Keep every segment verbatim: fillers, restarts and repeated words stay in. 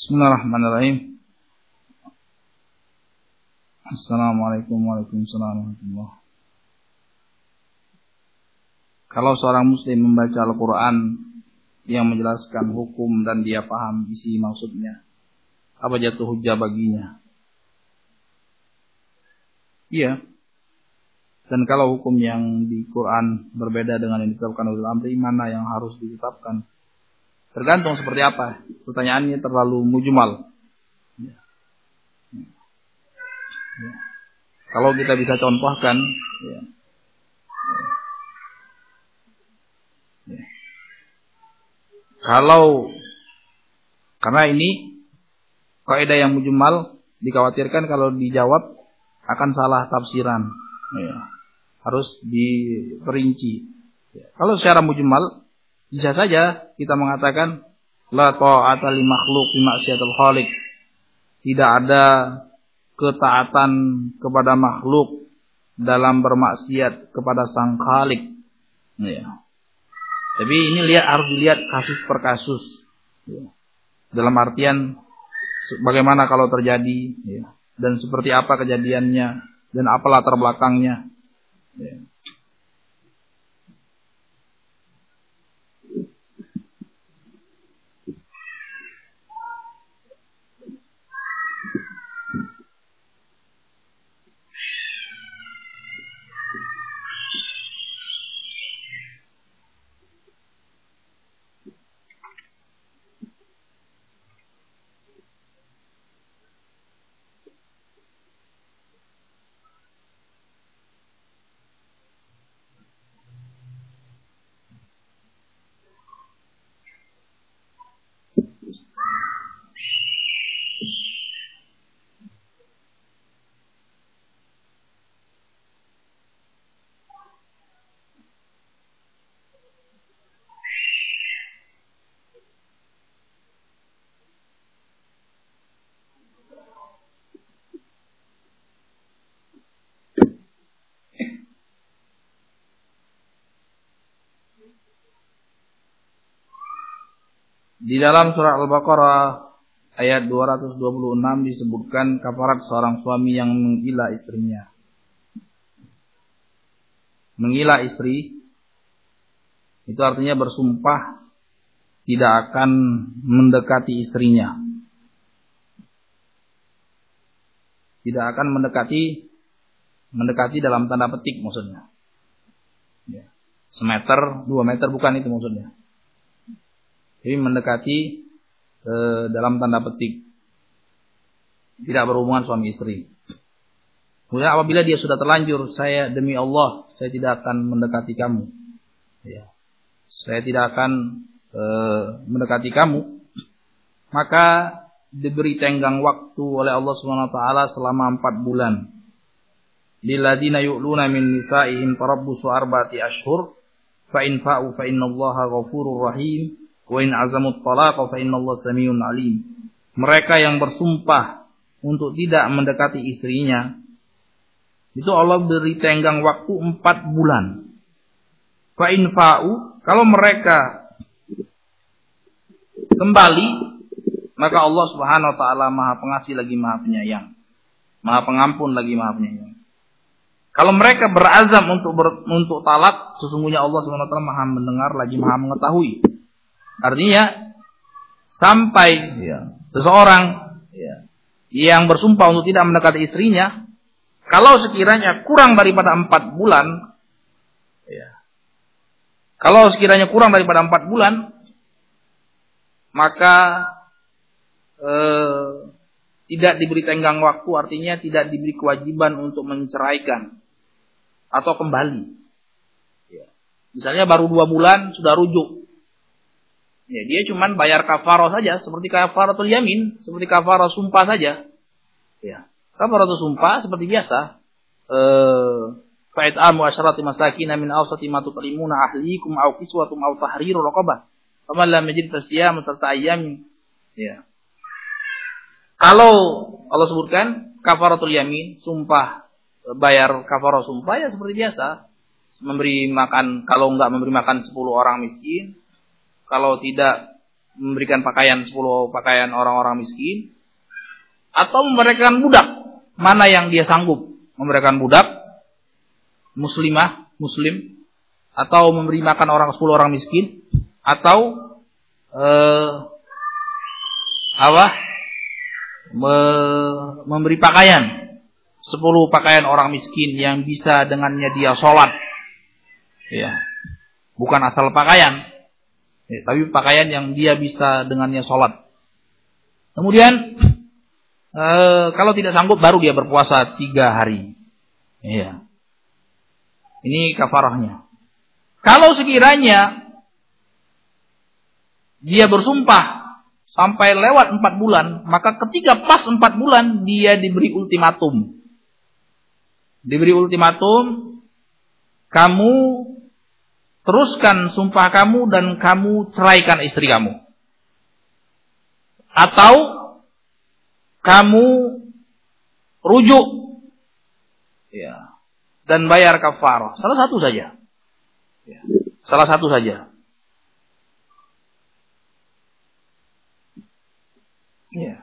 Bismillahirrahmanirrahim. Assalamualaikum warahmatullahi wabarakatuh. Kalau seorang muslim membaca Al-Quran yang menjelaskan hukum dan dia paham isi maksudnya, apa jatuh hujjah baginya? Iya. Dan kalau hukum yang di Quran berbeda dengan yang ditetapkan oleh Amri, mana yang harus ditetapkan? Tergantung seperti apa. Pertanyaannya terlalu mujmal. Ya. Ya. Kalau kita bisa contohkan, ya. Ya. Kalau karena ini kaidah yang mujmal, dikhawatirkan kalau dijawab akan salah tafsiran. Ya. Harus diperinci. Ya. Kalau secara mujmal, bisa saja kita mengatakan la ta'ata li makhluk fi ma'siyatil khaliq. Tidak ada ketaatan kepada makhluk dalam bermaksiat kepada sang khalik. Ya. Tapi ini lihat harus dilihat kasus per kasus. Ya. Dalam artian bagaimana kalau terjadi, ya. Dan seperti apa kejadiannya dan apa latar belakangnya. Ya. Di dalam surah Al-Baqarah ayat dua ratus dua puluh enam disebutkan kafarat seorang suami yang menggila istrinya. Menggila istri itu artinya bersumpah tidak akan mendekati istrinya. Tidak akan mendekati mendekati dalam tanda petik maksudnya. Ya. Semeter, dua meter bukan itu maksudnya. Jadi mendekati e, dalam tanda petik. Tidak berhubungan suami istri. Kemudian apabila dia sudah terlanjur, saya demi Allah, saya tidak akan mendekati kamu. Ya. Saya tidak akan e, mendekati kamu. Maka diberi tenggang waktu oleh Allah Subhanahu wa taala selama empat bulan. Lilladzina yu'luna min nisa'ihim tarabbusu arba'ati ashhur fa in fa'u fa innallaha ghafurur rahim. Wa in azamut talaq fa innallaha samiun alim. Mereka yang bersumpah untuk tidak mendekati istrinya, itu Allah beri tenggang waktu empat bulan. Fa in fa'u, kalau mereka kembali, maka Allah Subhanahu wa taala Maha Pengasih lagi Maha Penyayang. Maha Pengampun lagi Maha Penyayang. Kalau mereka berazam untuk ber, untuk talak, sesungguhnya Allah Subhanahu wa taala Maha mendengar lagi Maha mengetahui. Artinya sampai ya, seseorang ya, yang bersumpah untuk tidak mendekati istrinya, kalau sekiranya kurang daripada empat bulan, ya, kalau sekiranya kurang daripada empat bulan, maka eh, tidak diberi tenggang waktu, artinya tidak diberi kewajiban untuk menceraikan atau kembali. Ya. Misalnya baru dua bulan sudah rujuk. Ya, dia cuman bayar kafarah saja, seperti kafaratul yamin, seperti kafarah sumpah saja. Ya, kafaratul sumpah seperti biasa. Eh, fa'it'amu asyrati masakin min awsati ma tut'imuna ahlikum aw kiswatum aw tahriru raqabah. Faman lam yajid fasiyam thalathata ayyam. Ya. Kalau Allah sebutkan kafaratul yamin, sumpah bayar kafarah sumpah ya seperti biasa. Memberi makan, kalau enggak memberi makan sepuluh orang miskin. Kalau tidak memberikan pakaian sepuluh pakaian orang-orang miskin, atau memberikan budak, mana yang dia sanggup, memberikan budak muslimah, muslim, atau memberi makan orang sepuluh orang miskin, atau eh, apa me, memberi pakaian sepuluh pakaian orang miskin yang bisa dengannya dia sholat, ya, bukan asal pakaian, ya, tapi pakaian yang dia bisa dengannya sholat. Kemudian e, kalau tidak sanggup baru dia berpuasa tiga hari. Iya. Ini kafarahnya. Kalau sekiranya dia bersumpah sampai lewat empat bulan, maka ketika pas empat bulan dia diberi ultimatum. Diberi ultimatum, kamu teruskan sumpah kamu dan kamu ceraikan istri kamu. Atau kamu rujuk, ya, dan bayar kafarah. Salah satu saja. Ya, salah satu saja. Ya.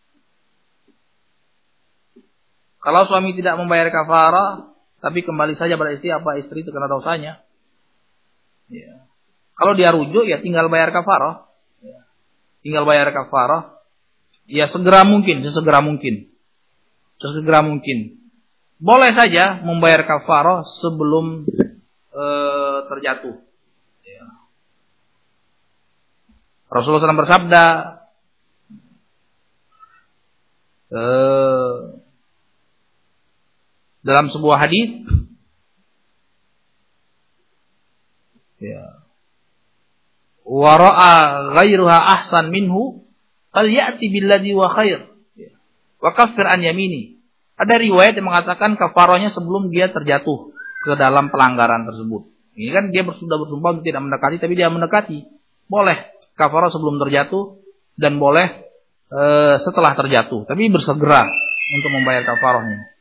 Kalau suami tidak membayar kafarah, tapi kembali saja pada istri, apa istri terkena dosanya? Ya. Kalau dia rujuk, ya tinggal bayar kafarah. Ya. Tinggal bayar kafarah. Ya segera mungkin, sesegera mungkin. Sesegera mungkin. Boleh saja membayar kafarah sebelum e, terjatuh. Ya. Rasulullah shallallahu alaihi wasallam bersabda, e, dalam sebuah hadis, ya, wa ra'a ghairuha ahsan minhu falyati billadhi wa khair, ya, wa kaffir an yamini. Ada riwayat yang mengatakan kafarahnya sebelum dia terjatuh ke dalam pelanggaran tersebut. Ini kan dia sudah bersumpah untuk tidak mendekati, tapi dia mendekati. Boleh kafarah sebelum terjatuh dan boleh e, setelah terjatuh, tapi bersegera untuk membayar kafarahnya.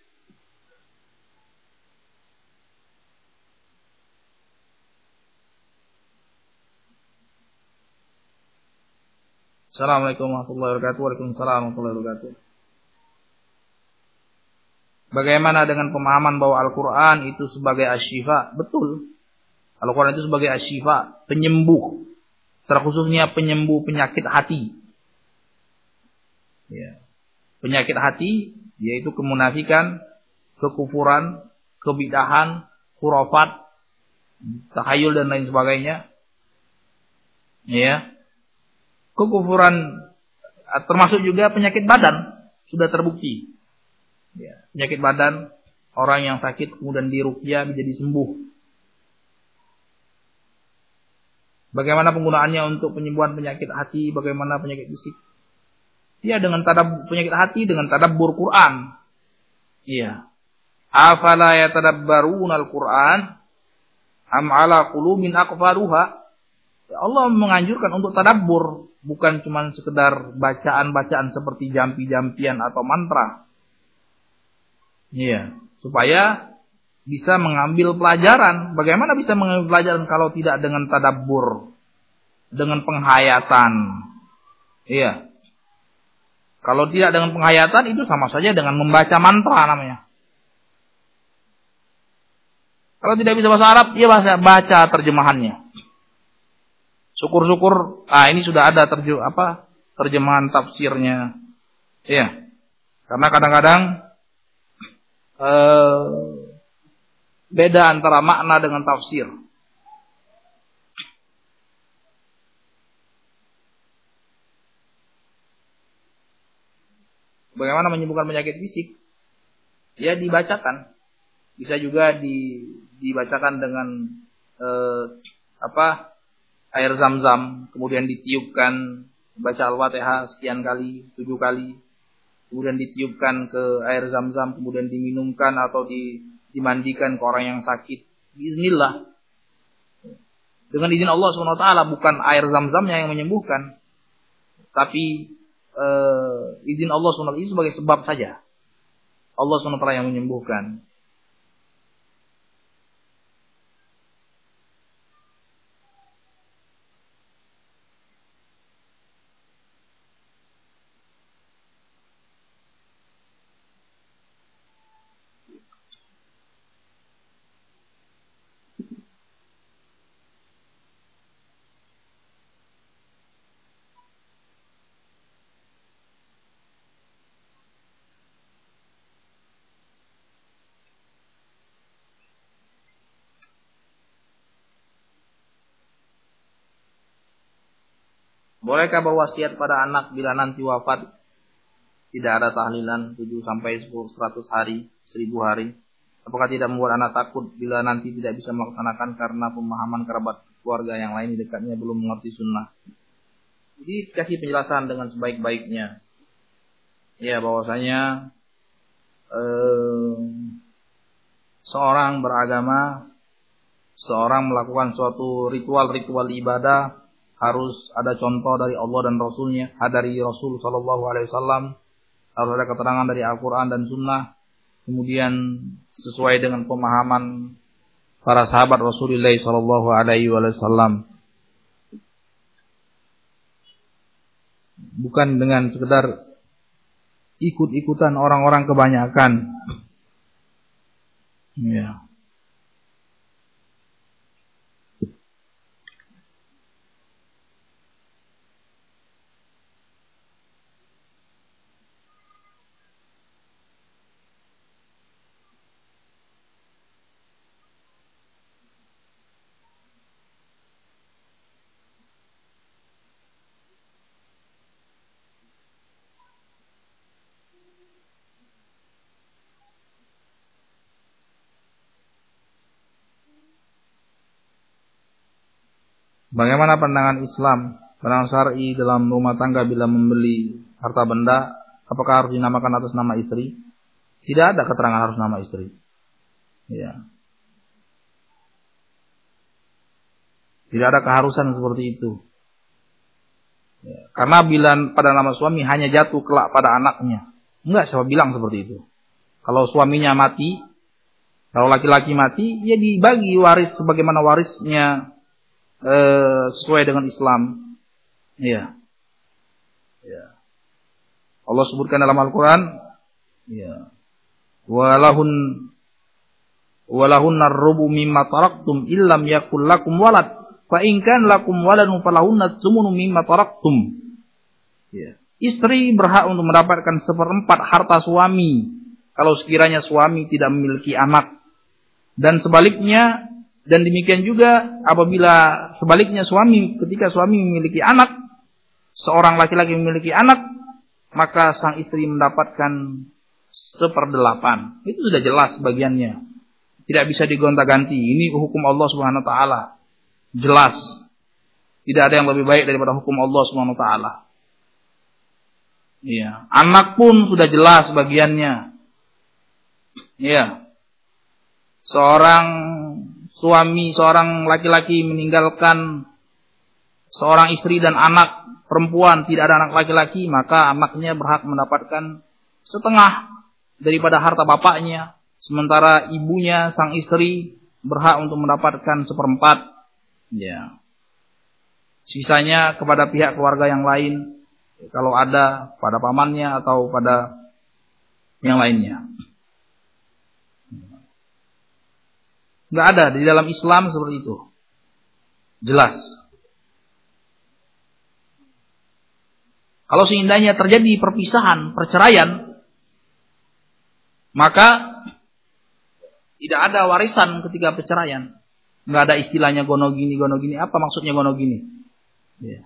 Assalamualaikum warahmatullahi wabarakatuh. Waalaikumsalam warahmatullahi wabarakatuh. Bagaimana dengan pemahaman bahwa Al-Quran itu sebagai asyifa? Betul. Al-Quran itu sebagai asyifa, penyembuh. Terkhususnya penyembuh penyakit hati. Ya. Penyakit hati, yaitu kemunafikan, kekufuran, kebidahan, khurafat, tahayul dan lain sebagainya. Ya. Kekufuran, termasuk juga penyakit badan, sudah terbukti. Ya, penyakit badan, orang yang sakit kemudian diruqyah menjadi sembuh. Bagaimana penggunaannya untuk penyembuhan penyakit hati, bagaimana penyakit fisik? Ya, dengan tadab penyakit hati dengan tadabbur Quran. Iya. Afala yatadabbaruna al-Quran am ala qulubin aqfaluha? Ya, Allah menganjurkan untuk tadabbur, bukan cuma sekedar bacaan-bacaan seperti jampi-jampian atau mantra. Iya, supaya bisa mengambil pelajaran. Bagaimana bisa mengambil pelajaran kalau tidak dengan tadabbur, dengan penghayatan? Iya. Kalau tidak dengan penghayatan, itu sama saja dengan membaca mantra namanya. Kalau tidak bisa bahasa Arab, ya bahasa baca terjemahannya. Syukur-syukur, ah ini sudah ada terje, apa terjemahan tafsirnya. Iya. Karena kadang-kadang Uh, beda antara makna dengan tafsir. Bagaimana menyembuhkan penyakit fisik? Ya dibacakan. Bisa juga di, dibacakan dengan uh, apa air zam-zam, kemudian ditiupkan, baca Al-Fatihah sekian kali, tujuh kali. Kemudian ditiupkan ke air zam-zam, kemudian diminumkan atau di, dimandikan ke orang yang sakit. Bismillah. Dengan izin Allah subhanahu wa taala, bukan air zam-zamnya yang menyembuhkan. Tapi eh, izin Allah subhanahu wa taala itu sebagai sebab saja. Allah subhanahu wa taala yang menyembuhkan. Bolehkah berwasiat pada anak bila nanti wafat tidak ada tahlilan tujuh sampai sepuluh seratus hari, seribu hari? Apakah tidak membuat anak takut bila nanti tidak bisa melaksanakan karena pemahaman kerabat keluarga yang lain di dekatnya belum mengerti sunnah? Jadi kasih penjelasan dengan sebaik-baiknya. Ya, bahwasanya eh, seorang beragama, seorang melakukan suatu ritual-ritual ibadah harus ada contoh dari Allah dan Rasulnya, dari Rasul Shallallahu Alaihi Wasallam, harus ada keterangan dari Al-Quran dan Sunnah, kemudian sesuai dengan pemahaman para sahabat Rasulullah Shallallahu Alaihi Wasallam, bukan dengan sekedar ikut-ikutan orang-orang kebanyakan. Ya. Bagaimana pandangan Islam, pandangan syar'i dalam rumah tangga bila membeli harta benda, apakah harus dinamakan atas nama istri? Tidak ada keterangan harus nama istri. Ya. Tidak ada keharusan seperti itu. Ya. Karena bila pada nama suami hanya jatuh kelak pada anaknya. Enggak, siapa bilang seperti itu. Kalau suaminya mati, kalau laki-laki mati, ya dibagi waris sebagaimana warisnya eh, sesuai dengan Islam. Ya. Ya. Allah sebutkan dalam Al-Quran, ya. Walahun walahun ar-rubu mimma taraktum illam yakul lakum walad fa in kan lakum waladun falahunna tsumunu mimma taraktum. Ya. Istri berhak untuk mendapatkan seperempat harta suami kalau sekiranya suami tidak memiliki anak, dan sebaliknya, dan demikian juga apabila sebaliknya suami, ketika suami memiliki anak, seorang laki-laki memiliki anak, maka sang istri mendapatkan seperdelapan. Itu sudah jelas bagiannya. Tidak bisa digonta-ganti. Ini hukum Allah Subhanahu wa taala. Jelas. Tidak ada yang lebih baik daripada hukum Allah Subhanahu wa taala. Iya, anak pun sudah jelas bagiannya. Iya. Seorang suami, seorang laki-laki meninggalkan seorang istri dan anak perempuan, tidak ada anak laki-laki, maka anaknya berhak mendapatkan setengah daripada harta bapaknya, sementara ibunya, sang istri, berhak untuk mendapatkan seperempat. Ya. Sisanya kepada pihak keluarga yang lain, kalau ada pada pamannya atau pada yang lainnya. Enggak ada di dalam Islam seperti itu. Jelas. Kalau seindahnya terjadi perpisahan, perceraian, maka tidak ada warisan ketika perceraian. Enggak ada istilahnya gono gini, gono gini. Apa maksudnya gono gini? Ya.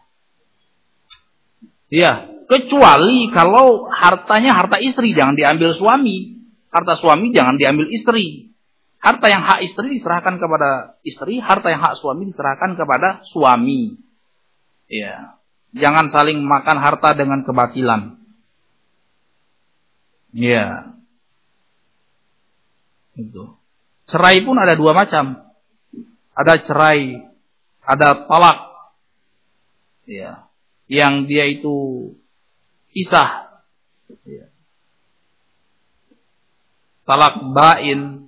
Ya, kecuali kalau hartanya harta istri, jangan diambil suami. Harta suami jangan diambil istri. Harta yang hak istri diserahkan kepada istri, harta yang hak suami diserahkan kepada suami. Ya. Jangan saling makan harta dengan kebatilan. Ya. Itu. Cerai pun ada dua macam. Ada cerai, ada talak. Ya. Yang dia itu pisah. Ya. Talak bain.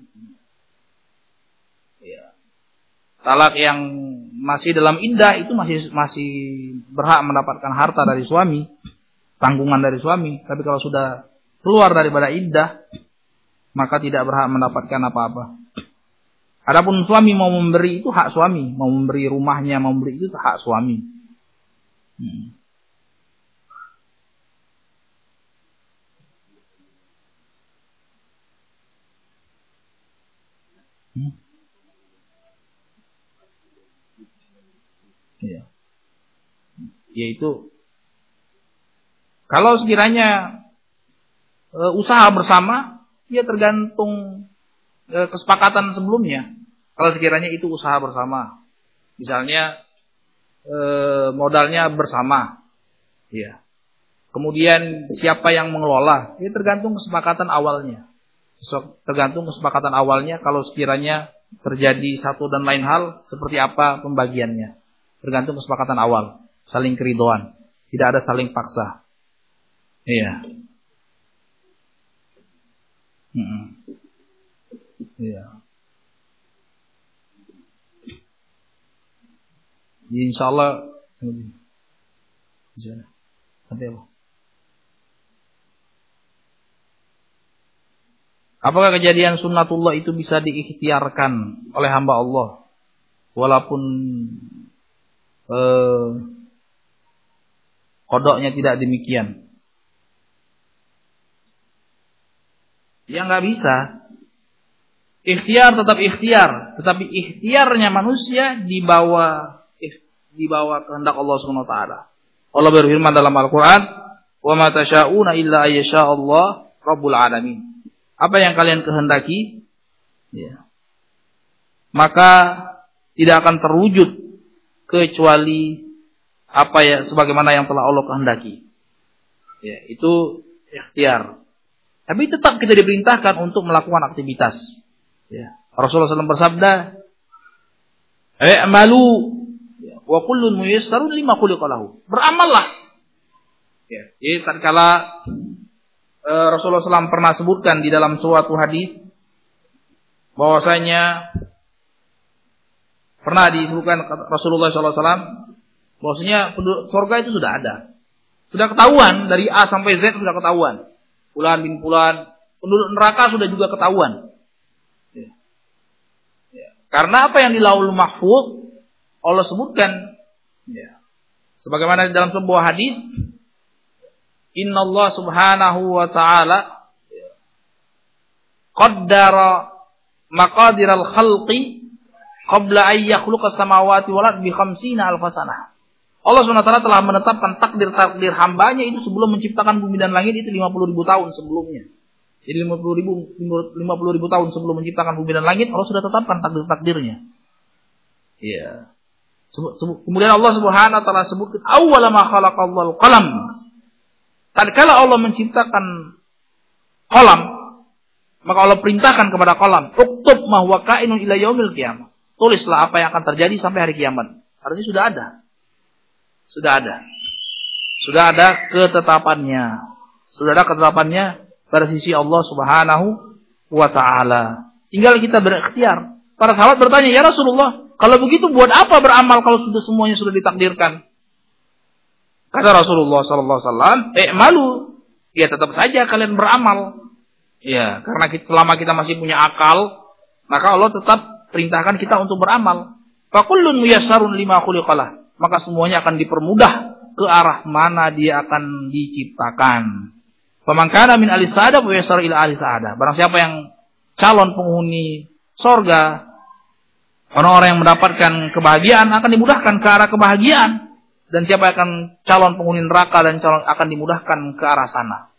Ya. Talak yang masih dalam iddah itu masih masih berhak mendapatkan harta dari suami, tanggungan dari suami. Tapi kalau sudah keluar daripada iddah, maka tidak berhak mendapatkan apa-apa. Adapun suami mau memberi itu hak suami, mau memberi rumahnya, mau memberi itu hak suami. Hmm. Hmm. Ya. Yaitu kalau sekiranya e, usaha bersama, ya tergantung e, kesepakatan sebelumnya. Kalau sekiranya itu usaha bersama, misalnya e, modalnya bersama, ya. Kemudian siapa yang mengelola, ya tergantung kesepakatan awalnya. Tergantung kesepakatan awalnya. Kalau sekiranya terjadi satu dan lain hal, seperti apa pembagiannya, tergantung kesepakatan awal, saling keridhaan, tidak ada saling paksa. Iya. Hmm. Iya. Insya Allah. Sampai apa? Apakah kejadian sunnatullah itu bisa diikhtiarkan oleh hamba Allah, walaupun eh, kodoknya tidak demikian? Ya nggak bisa. Ikhtiar tetap ikhtiar, tetapi ikhtiarnya manusia di bawah di bawah kehendak Allah Subhanahu wa taala. Allah berfirman dalam Al-Qur'an, "Wa ma tasyauna illa ayyasha Allah rabbul alamin." Apa yang kalian kehendaki, ya, maka tidak akan terwujud kecuali apa ya sebagaimana yang telah Allah kehendaki. Ya, itu ikhtiar. Tapi tetap kita diperintahkan untuk melakukan aktivitas. Ya. Rasulullah shallallahu alaihi wasallam bersabda, "I'malu wa kullun muyassarun lima khuliqa lahu." Beramallah. Ya. Jadi tatkala uh, Rasulullah shallallahu alaihi wasallam pernah sebutkan di dalam suatu hadis bahwasanya pernah disebutkan Rasulullah shallallahu alaihi wasallam bahwasanya surga itu sudah ada. Sudah ketahuan dari A sampai Z sudah ketahuan. Fulan bin fulan, penduduk neraka sudah juga ketahuan. Ya. Ya. Karena apa yang di Lauhul Mahfuz Allah sebutkan, ya. Sebagaimana di dalam sebuah hadis, Inna Allah Subhanahu wa taala qaddara maqadiral khalqi qabla an yakhluqa samawati wal ardi bi khamsina alf sanah. Allah subhanahu wa taala telah menetapkan takdir-takdir hambanya itu sebelum menciptakan bumi dan langit itu lima puluh ribu tahun sebelumnya. Jadi lima puluh ribu, lima puluh ribu tahun sebelum menciptakan bumi dan langit, Allah sudah tetapkan takdir-takdirnya. Iya. Kemudian Allah subhanahu wa taala sebutkan, awwala ma khalaqallahu qalam. Tatkala Allah menciptakan qalam, maka Allah perintahkan kepada qalam, uktub ma huwa kainun ila yaumil qiyamah. Tulislah apa yang akan terjadi sampai hari kiamat. Artinya sudah ada. Sudah ada. Sudah ada ketetapannya. Sudah ada ketetapannya pada sisi Allah Subhanahu wa taala. Tinggal kita berikhtiar. Para sahabat bertanya, "Ya Rasulullah, kalau begitu buat apa beramal kalau sudah semuanya sudah ditakdirkan?" Kata Rasulullah sallallahu alaihi wasallam, "I'malu." Ya tetap saja kalian beramal. Ya, karena kita, selama kita masih punya akal, maka Allah tetap perintahkan kita untuk beramal. Fa kullun muyassarun lima khuliqalah. Maka semuanya akan dipermudah ke arah mana dia akan diciptakan. Faman kana min ahli sa'adah wa yassara ila ahli sa'adah. Barang siapa yang calon penghuni surga, orang-orang yang mendapatkan kebahagiaan akan dimudahkan ke arah kebahagiaan, dan siapa yang akan calon penghuni neraka dan calon akan dimudahkan ke arah sana.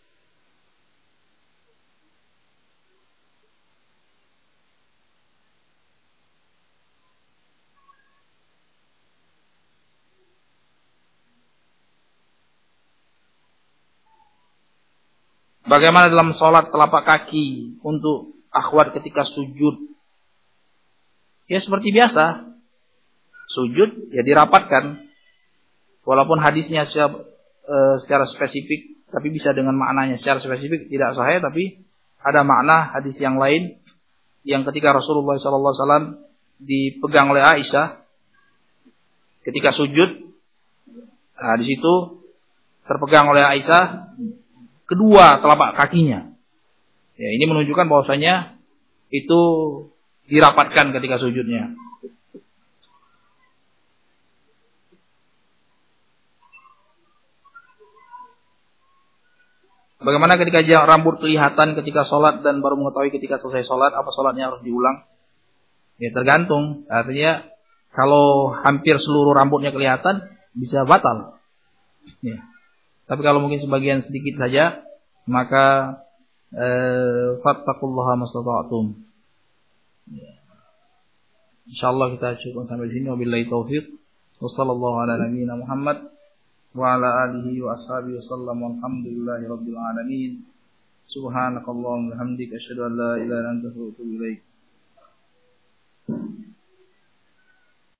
Bagaimana dalam sholat telapak kaki untuk akhwat ketika sujud? Ya seperti biasa. Sujud ya dirapatkan. Walaupun hadisnya secara, e, secara spesifik, tapi bisa dengan maknanya secara spesifik tidak sahih, tapi ada makna hadis yang lain yang ketika Rasulullah shallallahu alaihi wasallam dipegang oleh Aisyah ketika sujud. Nah, di situ terpegang oleh Aisyah kedua telapak kakinya. Ya, ini menunjukkan bahwasanya itu dirapatkan ketika sujudnya. Bagaimana ketika rambut kelihatan ketika sholat dan baru mengetahui ketika selesai sholat, apa sholatnya harus diulang? Ya tergantung. Artinya kalau hampir seluruh rambutnya kelihatan bisa batal. Ya. Tapi kalau mungkin sebagian sedikit saja, maka eh, fattaqullaha mastata'tum. Ya. Insyaallah kita cukup sampai di sini. Wabillahi taufiq. Wassallallahu ala nabiyyina Muhammad wa ala alihi wa ashabihi wasallam. Walhamdulillahi rabbil alamin. Subhanakallahumma wa bihamdika asyhadu an la ilaha illa anta astaghfiruka wa atubu ilaik.